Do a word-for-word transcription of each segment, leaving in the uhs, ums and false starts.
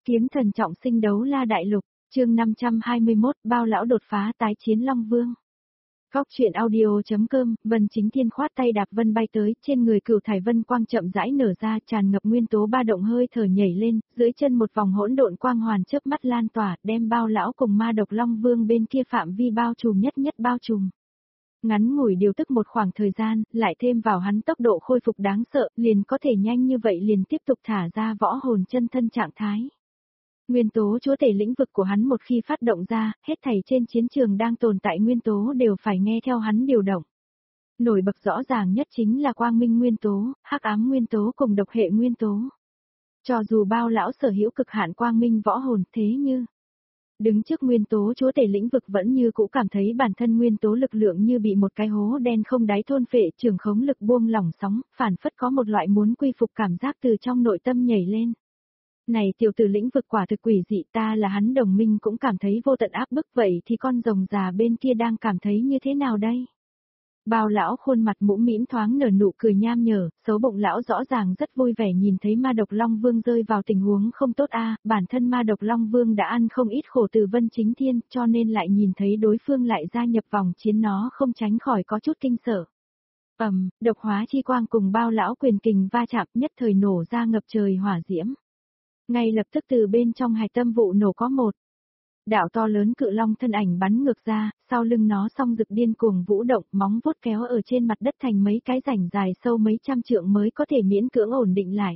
Kiếm thần trọng sinh đấu la đại lục, chương năm trăm hai mươi mốt, bao lão đột phá tái chiến Long Vương. Góc truyện audio.com, Vân Chính Thiên khoát tay đạp vân bay tới, trên người Cửu Thải Vân quang chậm rãi nở ra, tràn ngập nguyên tố ba động hơi thở nhảy lên, dưới chân một vòng hỗn độn quang hoàn chớp mắt lan tỏa, đem bao lão cùng ma độc Long Vương bên kia phạm vi bao trùm nhất nhất bao trùm. Ngắn ngủi điều tức một khoảng thời gian, lại thêm vào hắn tốc độ khôi phục đáng sợ, liền có thể nhanh như vậy liền tiếp tục thả ra võ hồn chân thân trạng thái. Nguyên tố chúa tể lĩnh vực của hắn một khi phát động ra, hết thảy trên chiến trường đang tồn tại nguyên tố đều phải nghe theo hắn điều động. Nổi bật rõ ràng nhất chính là quang minh nguyên tố, hắc ám nguyên tố cùng độc hệ nguyên tố. Cho dù bao lão sở hữu cực hạn quang minh võ hồn thế như đứng trước nguyên tố chúa tể lĩnh vực vẫn như cũ cảm thấy bản thân nguyên tố lực lượng như bị một cái hố đen không đáy thôn phệ, trường khống lực buông lỏng sóng, phản phất có một loại muốn quy phục cảm giác từ trong nội tâm nhảy lên. Này tiểu tử lĩnh vực quả thực quỷ dị, ta là hắn đồng minh cũng cảm thấy vô tận áp bức, vậy thì con rồng già bên kia đang cảm thấy như thế nào đây? Bao lão khuôn mặt mũm mĩm thoáng nở nụ cười nham nhở, xấu bụng lão rõ ràng rất vui vẻ nhìn thấy ma độc Long Vương rơi vào tình huống không tốt a, bản thân ma độc Long Vương đã ăn không ít khổ từ Vân Chính Thiên, cho nên lại nhìn thấy đối phương lại gia nhập vòng chiến nó không tránh khỏi có chút kinh sợ. Ầm, độc hóa chi quang cùng bao lão quyền kình va chạm nhất thời nổ ra ngập trời hỏa diễm. Ngay lập tức từ bên trong hạch tâm vụ nổ có một đạo to lớn cự long thân ảnh bắn ngược ra, sau lưng nó song rực điên cuồng vũ động, móng vuốt kéo ở trên mặt đất thành mấy cái rãnh dài sâu mấy trăm trượng mới có thể miễn cưỡng ổn định lại.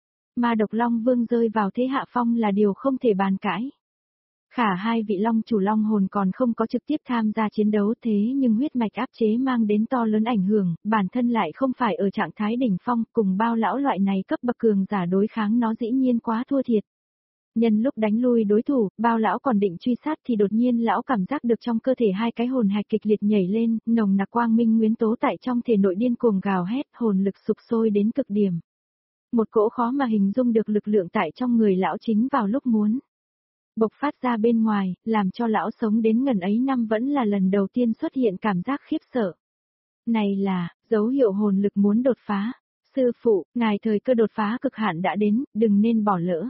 Ma độc Long Vương rơi vào thế hạ phong là điều không thể bàn cãi. Khả hai vị long chủ long hồn còn không có trực tiếp tham gia chiến đấu thế nhưng huyết mạch áp chế mang đến to lớn ảnh hưởng, bản thân lại không phải ở trạng thái đỉnh phong, cùng bao lão loại này cấp bậc cường giả đối kháng nó dĩ nhiên quá thua thiệt. Nhân lúc đánh lui đối thủ, bao lão còn định truy sát thì đột nhiên lão cảm giác được trong cơ thể hai cái hồn hạch kịch liệt nhảy lên, nồng nặc quang minh nguyên tố tại trong thể nội điên cuồng gào hét, hồn lực sục sôi đến cực điểm. Một cỗ khó mà hình dung được lực lượng tại trong người lão chính vào lúc muốn bộc phát ra bên ngoài, làm cho lão sống đến ngần ấy năm vẫn là lần đầu tiên xuất hiện cảm giác khiếp sợ. Này là, dấu hiệu hồn lực muốn đột phá. Sư phụ, ngài thời cơ đột phá cực hạn đã đến, đừng nên bỏ lỡ.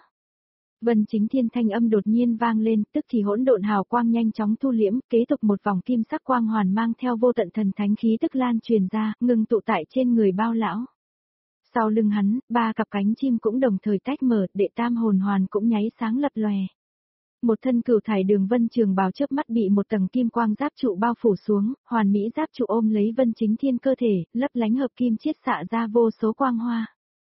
Vân Chính Thiên thanh âm đột nhiên vang lên, tức thì hỗn độn hào quang nhanh chóng thu liễm, kế tục một vòng kim sắc quang hoàn mang theo vô tận thần thánh khí tức lan truyền ra, ngừng tụ tại trên người bao lão. Sau lưng hắn, ba cặp cánh chim cũng đồng thời tách mở, đệ tam hồn hoàn cũng nháy sáng lập lòe. Một thân cửu thải đường vân trường bào chớp mắt bị một tầng kim quang giáp trụ bao phủ xuống, hoàn mỹ giáp trụ ôm lấy Vân Chính Thiên cơ thể, lấp lánh hợp kim chiết xạ ra vô số quang hoa.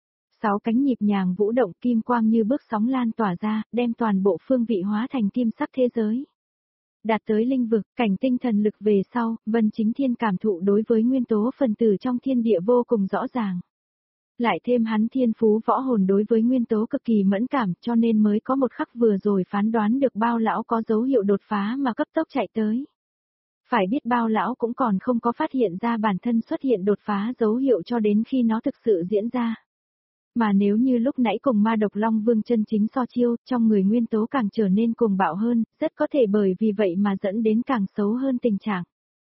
Sáu cánh nhịp nhàng vũ động, kim quang như bước sóng lan tỏa ra, đem toàn bộ phương vị hóa thành kim sắc thế giới. Đạt tới linh vực, cảnh tinh thần lực về sau, Vân Chính Thiên cảm thụ đối với nguyên tố phần tử trong thiên địa vô cùng rõ ràng. Lại thêm hắn thiên phú võ hồn đối với nguyên tố cực kỳ mẫn cảm, cho nên mới có một khắc vừa rồi phán đoán được bao lão có dấu hiệu đột phá mà cấp tốc chạy tới. Phải biết bao lão cũng còn không có phát hiện ra bản thân xuất hiện đột phá dấu hiệu cho đến khi nó thực sự diễn ra. Mà nếu như lúc nãy cùng ma độc Long Vương chân chính so chiêu, trong người nguyên tố càng trở nên cuồng bạo hơn, rất có thể bởi vì vậy mà dẫn đến càng xấu hơn tình trạng.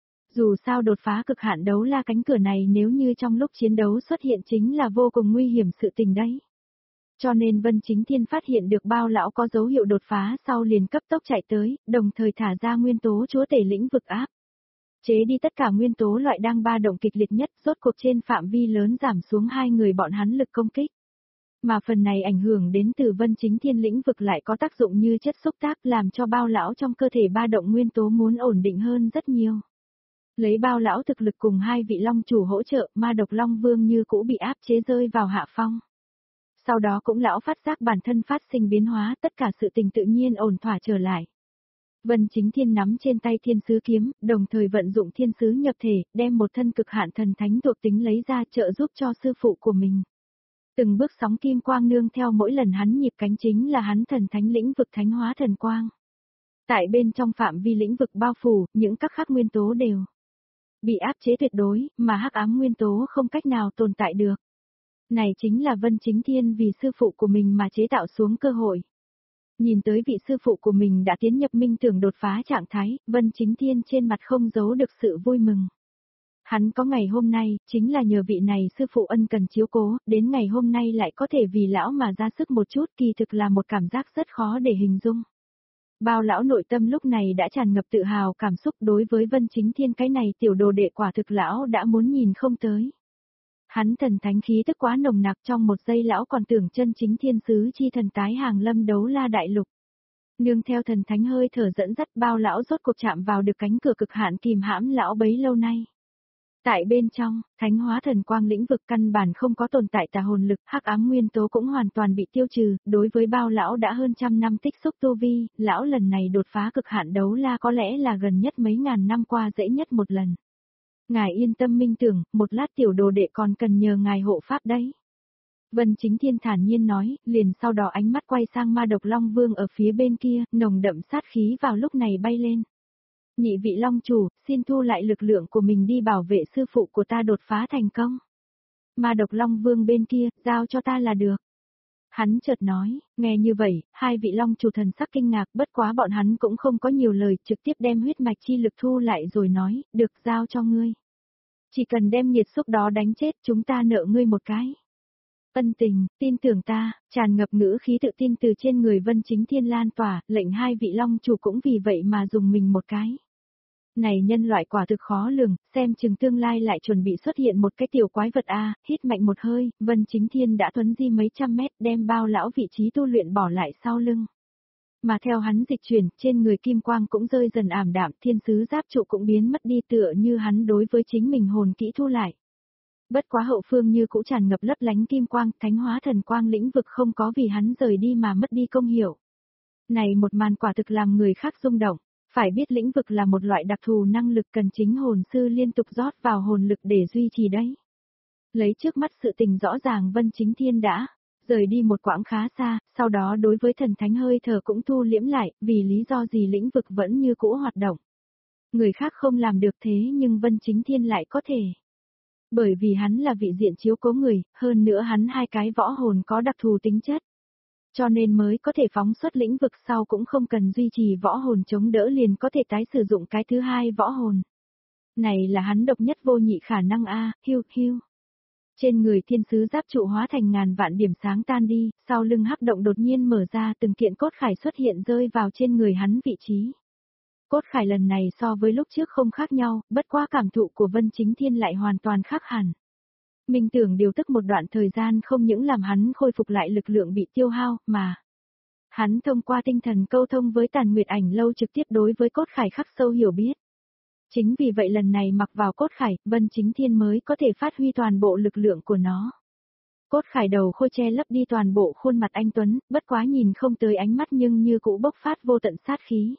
Dù sao đột phá cực hạn đấu la cánh cửa này nếu như trong lúc chiến đấu xuất hiện chính là vô cùng nguy hiểm sự tình đấy. Cho nên Vân Chính Thiên phát hiện được bao lão có dấu hiệu đột phá sau liền cấp tốc chạy tới, đồng thời thả ra nguyên tố chúa tể lĩnh vực áp. Chế đi tất cả nguyên tố loại đang ba động kịch liệt nhất, rốt cuộc trên phạm vi lớn giảm xuống hai người bọn hắn lực công kích. Mà phần này ảnh hưởng đến từ Vân Chính Thiên lĩnh vực lại có tác dụng như chất xúc tác làm cho bao lão trong cơ thể ba động nguyên tố muốn ổn định hơn rất nhiều. Lấy bao lão thực lực cùng hai vị long chủ hỗ trợ, ma độc Long Vương như cũ bị áp chế rơi vào hạ phong. Sau đó cũng lão phát giác bản thân phát sinh biến hóa, tất cả sự tình tự nhiên ổn thỏa trở lại. Vân Chính Thiên nắm trên tay thiên sứ kiếm, đồng thời vận dụng thiên sứ nhập thể, đem một thân cực hạn thần thánh thuộc tính lấy ra trợ giúp cho sư phụ của mình. Từng bước sóng kim quang nương theo mỗi lần hắn nhịp cánh chính là hắn thần thánh lĩnh vực thánh hóa thần quang. Tại bên trong phạm vi lĩnh vực bao phủ, những các khác nguyên tố đều bị áp chế tuyệt đối, mà hắc ám nguyên tố không cách nào tồn tại được. Này chính là Vân Chính Thiên vì sư phụ của mình mà chế tạo xuống cơ hội. Nhìn tới vị sư phụ của mình đã tiến nhập minh tưởng đột phá trạng thái, Vân Chính Thiên trên mặt không giấu được sự vui mừng. Hắn có ngày hôm nay, chính là nhờ vị này sư phụ ân cần chiếu cố, đến ngày hôm nay lại có thể vì lão mà ra sức một chút, kỳ thực là một cảm giác rất khó để hình dung. Bao lão nội tâm lúc này đã tràn ngập tự hào cảm xúc đối với Vân Chính Thiên, cái này tiểu đồ đệ quả thực lão đã muốn nhìn không tới. Hắn thần thánh khí tức quá nồng nặc, trong một giây lão còn tưởng chân chính thiên sứ chi thần tái hàng lâm đấu la đại lục. Nương theo thần thánh hơi thở dẫn dắt, bao lão rốt cuộc chạm vào được cánh cửa cực hạn kìm hãm lão bấy lâu nay. Tại bên trong, thánh hóa thần quang lĩnh vực căn bản không có tồn tại tà hồn lực, hắc ám nguyên tố cũng hoàn toàn bị tiêu trừ, đối với bao lão đã hơn trăm năm tích xúc tu vi, lão lần này đột phá cực hạn đấu la có lẽ là gần nhất mấy ngàn năm qua dễ nhất một lần. Ngài yên tâm minh tưởng, một lát tiểu đồ đệ còn cần nhờ ngài hộ pháp đấy. Vân Chính Thiên thản nhiên nói, liền sau đó ánh mắt quay sang ma độc Long Vương ở phía bên kia, nồng đậm sát khí vào lúc này bay lên. Nhị vị Long chủ, xin thu lại lực lượng của mình đi bảo vệ sư phụ của ta đột phá thành công. Ma độc Long Vương bên kia, giao cho ta là được. Hắn chợt nói, nghe như vậy, hai vị Long chủ thần sắc kinh ngạc, bất quá bọn hắn cũng không có nhiều lời, trực tiếp đem huyết mạch chi lực thu lại rồi nói, được, giao cho ngươi. Chỉ cần đem nhiệt xúc đó đánh chết, chúng ta nợ ngươi một cái. Ân tình, tin tưởng ta, tràn ngập ngữ khí tự tin từ trên người Vân Chính Thiên lan tỏa, lệnh hai vị Long chủ cũng vì vậy mà dùng mình một cái. Này nhân loại quả thực khó lường, xem chừng tương lai lại chuẩn bị xuất hiện một cái tiểu quái vật a. Hít mạnh một hơi, Vân Chính Thiên đã thuấn di mấy trăm mét, đem bao lão vị trí tu luyện bỏ lại sau lưng. Mà theo hắn dịch chuyển, trên người kim quang cũng rơi dần ảm đạm, thiên sứ giáp trụ cũng biến mất đi tựa như hắn đối với chính mình hồn kỹ thu lại. Bất quá hậu phương như cũ tràn ngập lấp lánh kim quang, thánh hóa thần quang lĩnh vực không có vì hắn rời đi mà mất đi công hiệu. Này một màn quả thực làm người khác rung động. Phải biết lĩnh vực là một loại đặc thù năng lực cần chính hồn sư liên tục rót vào hồn lực để duy trì đấy. Lấy trước mắt sự tình rõ ràng Vân Chính Thiên đã rời đi một quãng khá xa, sau đó đối với thần thánh hơi thở cũng thu liễm lại, vì lý do gì lĩnh vực vẫn như cũ hoạt động. Người khác không làm được thế nhưng Vân Chính Thiên lại có thể. Bởi vì hắn là vị diện chiếu cố người, hơn nữa hắn hai cái võ hồn có đặc thù tính chất. Cho nên mới có thể phóng xuất lĩnh vực sau cũng không cần duy trì võ hồn chống đỡ liền có thể tái sử dụng cái thứ hai võ hồn. Này là hắn độc nhất vô nhị khả năng a, hiu hiu. Trên người thiên sứ giáp trụ hóa thành ngàn vạn điểm sáng tan đi, sau lưng hắc động đột nhiên mở ra từng kiện cốt khải xuất hiện rơi vào trên người hắn vị trí. Cốt khải lần này so với lúc trước không khác nhau, bất qua cảm thụ của Vân Chính Thiên lại hoàn toàn khác hẳn. Minh tưởng điều tức một đoạn thời gian không những làm hắn khôi phục lại lực lượng bị tiêu hao, mà hắn thông qua tinh thần câu thông với Tàn Nguyệt Ảnh Lâu trực tiếp đối với cốt khải khắc sâu hiểu biết. Chính vì vậy lần này mặc vào cốt khải, Vân Chính Thiên mới có thể phát huy toàn bộ lực lượng của nó. Cốt khải đầu khôi che lấp đi toàn bộ khuôn mặt anh Tuấn, bất quá nhìn không tới ánh mắt nhưng như cũ bốc phát vô tận sát khí.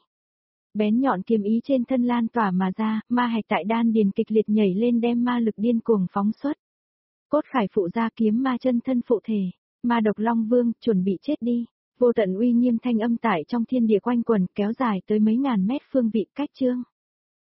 Bén nhọn kiếm ý trên thân lan tỏa mà ra, ma hạch tại đan điền kịch liệt nhảy lên đem ma lực điên cuồng phóng xuất. Cốt khải phụ ra kiếm ma chân thân phụ thể, ma độc Long Vương, chuẩn bị chết đi. Vô tận uy nghiêm thanh âm tải trong thiên địa quanh quần kéo dài tới mấy ngàn mét phương vị cách chương.